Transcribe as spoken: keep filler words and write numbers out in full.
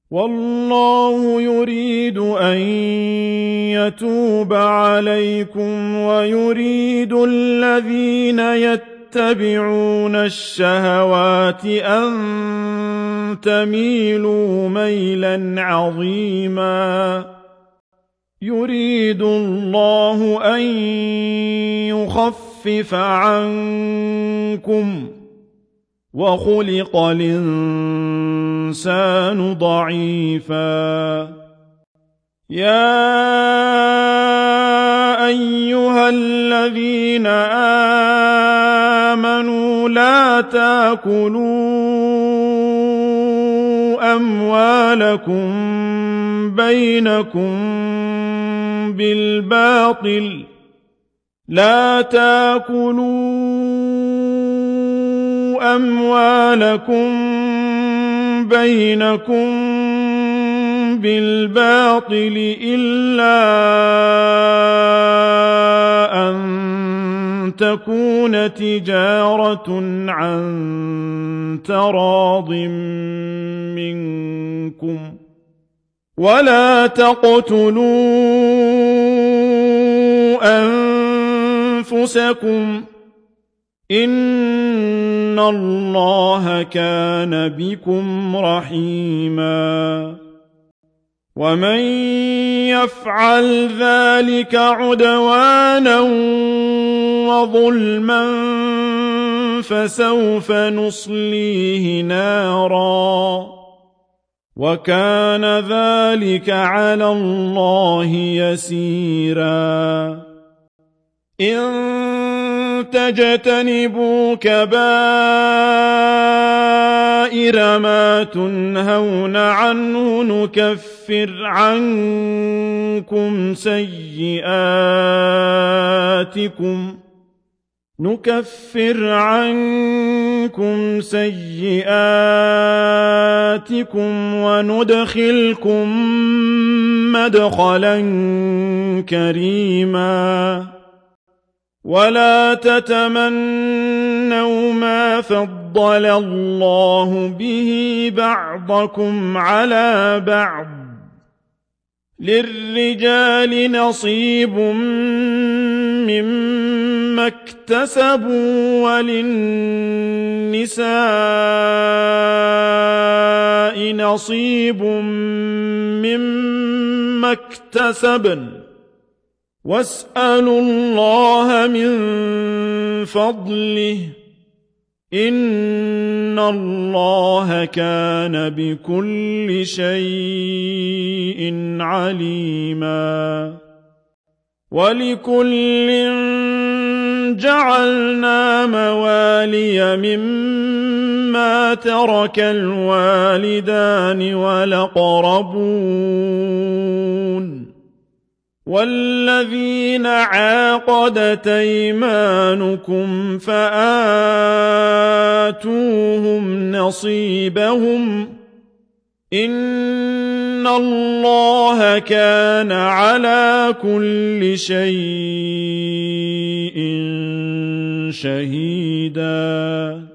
والله يريد أن يتوب عليكم ويريد الذين يتبعون الشهوات أن تميلوا ميلا عظيما يريد الله أن يخفف عنكم وخلق الإنسان ضعيفا يا أيها الذين آمنوا لا تأكلوا أموالكم بينكم بالباطل لا تأكلوا أموالكم بينكم بالباطل إلا أن تكون تجارة عن تراض منكم ولا تقتلوا أنفسكم إن الله كان بكم رحيما ومن يفعل ذلك عدوانا وظلما فسوف نصليه نارا وكان ذلك على الله يسيرا إن تجتنبوا كبائر ما تنهون عنه نكفر عنكم سيئاتكم نكفر عنكم سيئاتكم وندخلكم مدخلا كريما ولا تتمنوا ما فضل الله به بعضكم على بعض للرجال نصيب مما اكتسبوا وللنساء نصيب مما اكتسبن واسألوا الله من فضله إن الله كان بكل شيء عليما ولكل جعلنا موالي مما ترك الوالدان والأقربون والذين عاقدت أيمانكم فآتوهم نصيبهم إن الله كان على كل شيء شهيدا